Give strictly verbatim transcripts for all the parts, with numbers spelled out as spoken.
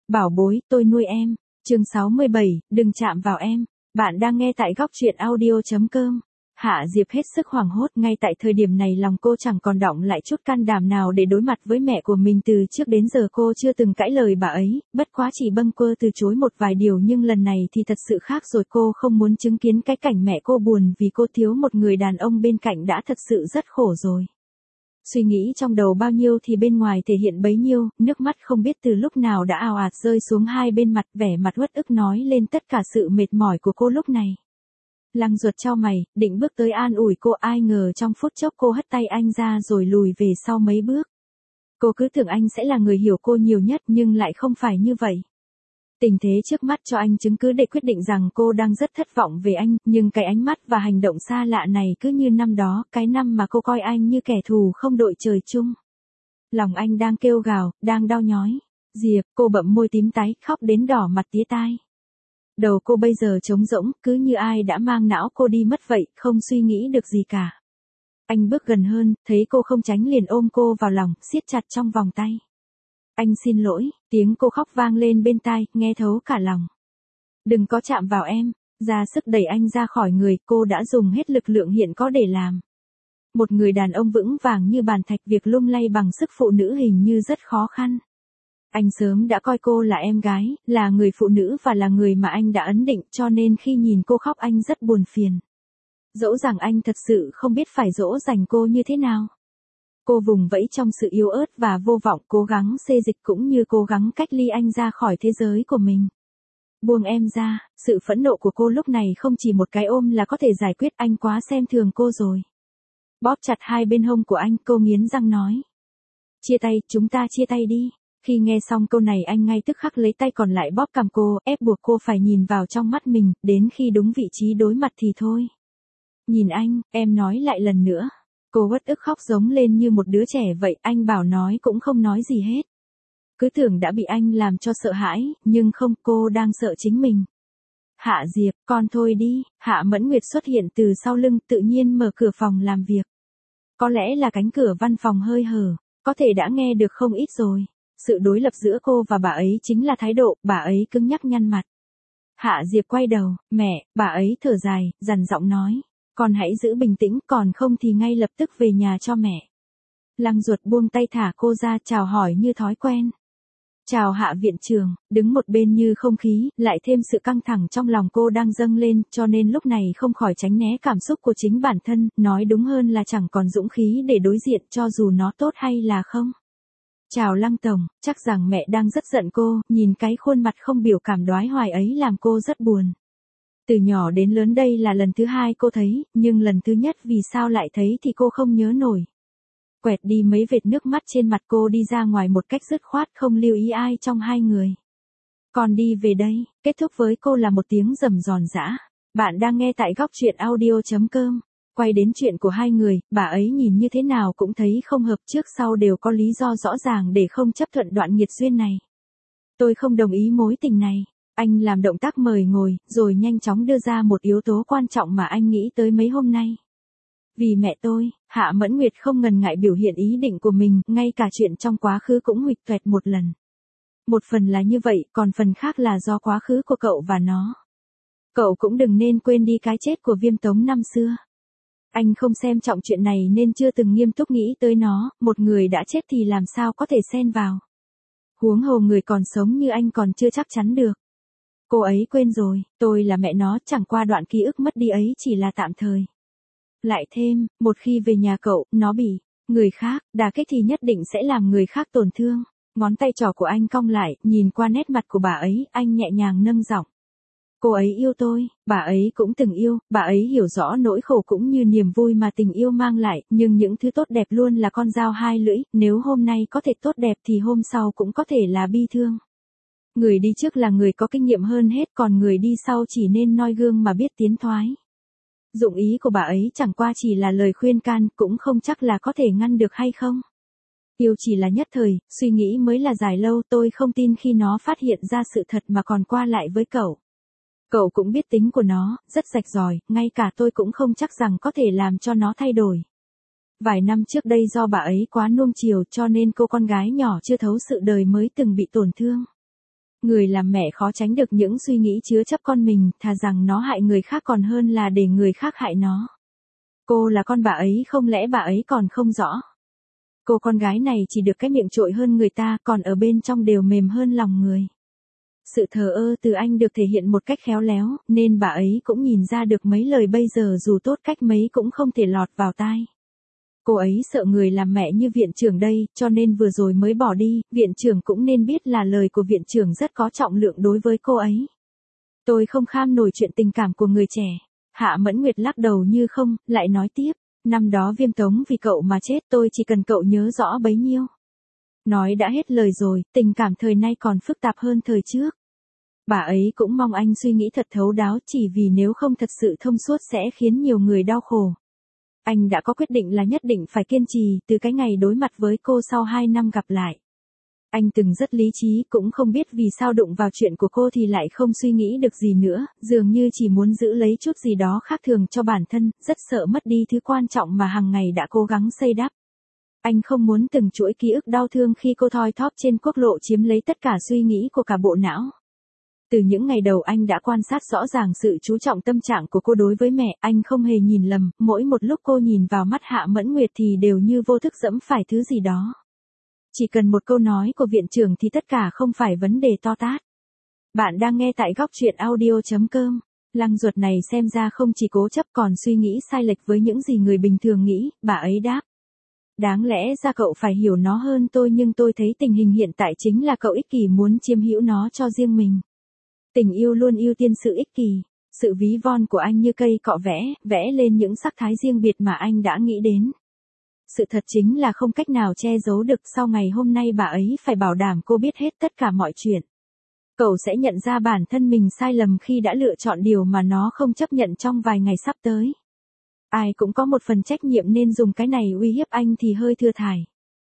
Bảo bối, tôi nuôi em. Chương sáu mươi bảy, đừng chạm vào em. Bạn đang nghe tại góc truyện audio chấm com. Hạ Diệp hết sức hoảng hốt, ngay tại thời điểm này lòng cô chẳng còn đọng lại chút can đảm nào để đối mặt với mẹ của mình. Từ trước đến giờ cô chưa từng cãi lời bà ấy, bất quá chỉ bâng quơ từ chối một vài điều, nhưng lần này thì thật sự khác rồi. Cô không muốn chứng kiến cái cảnh mẹ cô buồn vì cô thiếu một người đàn ông bên cạnh đã thật sự rất khổ rồi. Suy nghĩ trong đầu bao nhiêu thì bên ngoài thể hiện bấy nhiêu, nước mắt không biết từ lúc nào đã ào ạt rơi xuống hai bên mặt, vẻ mặt uất ức nói lên tất cả sự mệt mỏi của cô lúc này. Lăng Duật chau mày, định bước tới an ủi cô, ai ngờ trong phút chốc cô hất tay anh ra rồi lùi về sau mấy bước. Cô cứ tưởng anh sẽ là người hiểu cô nhiều nhất nhưng lại không phải như vậy. Tình thế trước mắt cho anh chứng cứ để quyết định rằng cô đang rất thất vọng về anh, nhưng cái ánh mắt và hành động xa lạ này cứ như năm đó, cái năm mà cô coi anh như kẻ thù không đội trời chung. Lòng anh đang kêu gào, đang đau nhói. Diệp, cô bậm môi tím tái, khóc đến đỏ mặt tía tai. Đầu cô bây giờ trống rỗng, cứ như ai đã mang não cô đi mất vậy, không suy nghĩ được gì cả. Anh bước gần hơn, thấy cô không tránh liền ôm cô vào lòng, siết chặt trong vòng tay. Anh xin lỗi, tiếng cô khóc vang lên bên tai, nghe thấu cả lòng. Đừng có chạm vào em, ra sức đẩy anh ra khỏi người, cô đã dùng hết lực lượng hiện có để làm. Một người đàn ông vững vàng như bàn thạch, việc lung lay bằng sức phụ nữ hình như rất khó khăn. Anh sớm đã coi cô là em gái, là người phụ nữ và là người mà anh đã ấn định, cho nên khi nhìn cô khóc anh rất buồn phiền. Dẫu rằng anh thật sự không biết phải dỗ dành cô như thế nào. Cô vùng vẫy trong sự yếu ớt và vô vọng, cố gắng xê dịch cũng như cố gắng cách ly anh ra khỏi thế giới của mình. Buông em ra, sự phẫn nộ của cô lúc này không chỉ một cái ôm là có thể giải quyết, anh quá xem thường cô rồi. Bóp chặt hai bên hông của anh, cô nghiến răng nói. Chia tay, chúng ta chia tay đi. Khi nghe xong câu này anh ngay tức khắc lấy tay còn lại bóp cằm cô, ép buộc cô phải nhìn vào trong mắt mình, đến khi đúng vị trí đối mặt thì thôi. Nhìn anh, em nói lại lần nữa. Cô uất ức khóc giống lên như một đứa trẻ vậy, anh bảo nói cũng không nói gì hết. Cứ tưởng đã bị anh làm cho sợ hãi, nhưng không, cô đang sợ chính mình. Hạ Diệp, con thôi đi. Hạ Mẫn Nguyệt xuất hiện từ sau lưng, tự nhiên mở cửa phòng làm việc. Có lẽ là cánh cửa văn phòng hơi hở, có thể đã nghe được không ít rồi. Sự đối lập giữa cô và bà ấy chính là thái độ, bà ấy cứng nhắc nhăn mặt. Hạ Diệp quay đầu, mẹ, bà ấy thở dài, dằn giọng nói. Con hãy giữ bình tĩnh, còn không thì ngay lập tức về nhà cho mẹ. Lăng Duật buông tay thả cô ra, chào hỏi như thói quen. Chào Hạ viện trưởng, đứng một bên như không khí, lại thêm sự căng thẳng trong lòng cô đang dâng lên, cho nên lúc này không khỏi tránh né cảm xúc của chính bản thân, nói đúng hơn là chẳng còn dũng khí để đối diện cho dù nó tốt hay là không. Chào Lăng tổng, chắc rằng mẹ đang rất giận cô, nhìn cái khuôn mặt không biểu cảm đoái hoài ấy làm cô rất buồn. Từ nhỏ đến lớn đây là lần thứ hai cô thấy, nhưng lần thứ nhất vì sao lại thấy thì cô không nhớ nổi. Quẹt đi mấy vệt nước mắt trên mặt, cô đi ra ngoài một cách dứt khoát, không lưu ý ai trong hai người. Còn đi về đây, kết thúc với cô là một tiếng rầm giòn giã. Bạn đang nghe tại góc truyện audio chấm com. Quay đến chuyện của hai người, bà ấy nhìn như thế nào cũng thấy không hợp, trước sau đều có lý do rõ ràng để không chấp thuận đoạn nghiệt duyên này. Tôi không đồng ý mối tình này. Anh làm động tác mời ngồi, rồi nhanh chóng đưa ra một yếu tố quan trọng mà anh nghĩ tới mấy hôm nay. Vì mẹ tôi, Hạ Mẫn Nguyệt không ngần ngại biểu hiện ý định của mình, ngay cả chuyện trong quá khứ cũng huỵch toẹt một lần. Một phần là như vậy, còn phần khác là do quá khứ của cậu và nó. Cậu cũng đừng nên quên đi cái chết của Viêm Tống năm xưa. Anh không xem trọng chuyện này nên chưa từng nghiêm túc nghĩ tới nó, một người đã chết thì làm sao có thể xen vào. Huống hồ người còn sống như anh còn chưa chắc chắn được. Cô ấy quên rồi, tôi là mẹ nó, chẳng qua đoạn ký ức mất đi ấy chỉ là tạm thời. Lại thêm, một khi về nhà cậu, nó bị người khác đả kích thì nhất định sẽ làm người khác tổn thương. Ngón tay trỏ của anh cong lại, nhìn qua nét mặt của bà ấy, anh nhẹ nhàng nâng giọng. Cô ấy yêu tôi, bà ấy cũng từng yêu, bà ấy hiểu rõ nỗi khổ cũng như niềm vui mà tình yêu mang lại, nhưng những thứ tốt đẹp luôn là con dao hai lưỡi, nếu hôm nay có thể tốt đẹp thì hôm sau cũng có thể là bi thương. Người đi trước là người có kinh nghiệm hơn hết, còn người đi sau chỉ nên noi gương mà biết tiến thoái. Dụng ý của bà ấy chẳng qua chỉ là lời khuyên can, cũng không chắc là có thể ngăn được hay không. Yêu chỉ là nhất thời, suy nghĩ mới là dài lâu, tôi không tin khi nó phát hiện ra sự thật mà còn qua lại với cậu. Cậu cũng biết tính của nó, rất rạch ròi, ngay cả tôi cũng không chắc rằng có thể làm cho nó thay đổi. Vài năm trước đây do bà ấy quá nuông chiều cho nên cô con gái nhỏ chưa thấu sự đời mới từng bị tổn thương. Người làm mẹ khó tránh được những suy nghĩ chứa chấp con mình, thà rằng nó hại người khác còn hơn là để người khác hại nó. Cô là con bà ấy, không lẽ bà ấy còn không rõ? Cô con gái này chỉ được cái miệng trội hơn người ta, còn ở bên trong đều mềm hơn lòng người. Sự thờ ơ từ anh được thể hiện một cách khéo léo, nên bà ấy cũng nhìn ra được mấy lời bây giờ dù tốt cách mấy cũng không thể lọt vào tai. Cô ấy sợ người làm mẹ như viện trưởng đây, cho nên vừa rồi mới bỏ đi, viện trưởng cũng nên biết là lời của viện trưởng rất có trọng lượng đối với cô ấy. Tôi không kham nổi chuyện tình cảm của người trẻ. Hạ Mẫn Nguyệt lắc đầu như không, lại nói tiếp, năm đó Viêm Tống vì cậu mà chết, tôi chỉ cần cậu nhớ rõ bấy nhiêu. Nói đã hết lời rồi, tình cảm thời nay còn phức tạp hơn thời trước. Bà ấy cũng mong anh suy nghĩ thật thấu đáo, chỉ vì nếu không thật sự thông suốt sẽ khiến nhiều người đau khổ. Anh đã có quyết định là nhất định phải kiên trì, từ cái ngày đối mặt với cô sau hai năm gặp lại. Anh từng rất lý trí, cũng không biết vì sao đụng vào chuyện của cô thì lại không suy nghĩ được gì nữa, dường như chỉ muốn giữ lấy chút gì đó khác thường cho bản thân, rất sợ mất đi thứ quan trọng mà hàng ngày đã cố gắng xây đắp. Anh không muốn từng chuỗi ký ức đau thương khi cô thoi thóp trên quốc lộ chiếm lấy tất cả suy nghĩ của cả bộ não. Từ những ngày đầu anh đã quan sát rõ ràng sự chú trọng tâm trạng của cô đối với mẹ, anh không hề nhìn lầm, mỗi một lúc cô nhìn vào mắt Hạ Mẫn Nguyệt thì đều như vô thức dẫm phải thứ gì đó. Chỉ cần một câu nói của viện trưởng thì tất cả không phải vấn đề to tát. Bạn đang nghe tại góc truyện audio chấm com. Lăng Duật này xem ra không chỉ cố chấp còn suy nghĩ sai lệch với những gì người bình thường nghĩ, bà ấy đáp. Đáng lẽ ra cậu phải hiểu nó hơn tôi, nhưng tôi thấy tình hình hiện tại chính là cậu ích kỷ muốn chiếm hữu nó cho riêng mình. Tình yêu luôn ưu tiên sự ích kỷ. Sự ví von của anh như cây cọ vẽ, vẽ lên những sắc thái riêng biệt mà anh đã nghĩ đến. Sự thật chính là không cách nào che giấu được, sau ngày hôm nay bà ấy phải bảo đảm cô biết hết tất cả mọi chuyện. Cậu sẽ nhận ra bản thân mình sai lầm khi đã lựa chọn điều mà nó không chấp nhận trong vài ngày sắp tới. Ai cũng có một phần trách nhiệm nên dùng cái này uy hiếp anh thì hơi thưa thải.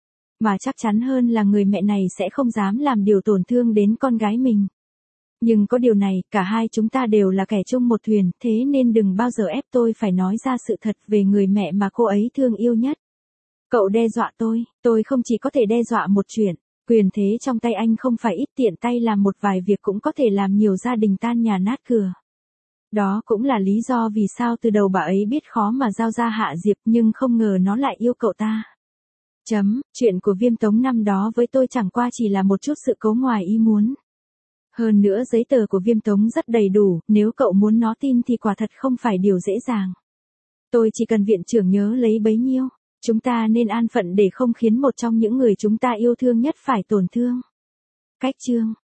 Mà chắc chắn hơn là người mẹ này sẽ không dám làm điều tổn thương đến con gái mình. Nhưng có điều này, cả hai chúng ta đều là kẻ chung một thuyền, thế nên đừng bao giờ ép tôi phải nói ra sự thật về người mẹ mà cô ấy thương yêu nhất. Cậu đe dọa tôi, tôi không chỉ có thể đe dọa một chuyện, quyền thế trong tay anh không phải ít, tiện tay làm một vài việc cũng có thể làm nhiều gia đình tan nhà nát cửa. Đó cũng là lý do vì sao từ đầu bà ấy biết khó mà giao ra Hạ Diệp, nhưng không ngờ nó lại yêu cậu ta. Chấm, chuyện của Viêm Tống năm đó với tôi chẳng qua chỉ là một chút sự cố ngoài ý muốn. Hơn nữa giấy tờ của Viêm Tống rất đầy đủ, nếu cậu muốn nó tin thì quả thật không phải điều dễ dàng. Tôi chỉ cần viện trưởng nhớ lấy bấy nhiêu. Chúng ta nên an phận để không khiến một trong những người chúng ta yêu thương nhất phải tổn thương. Cách chương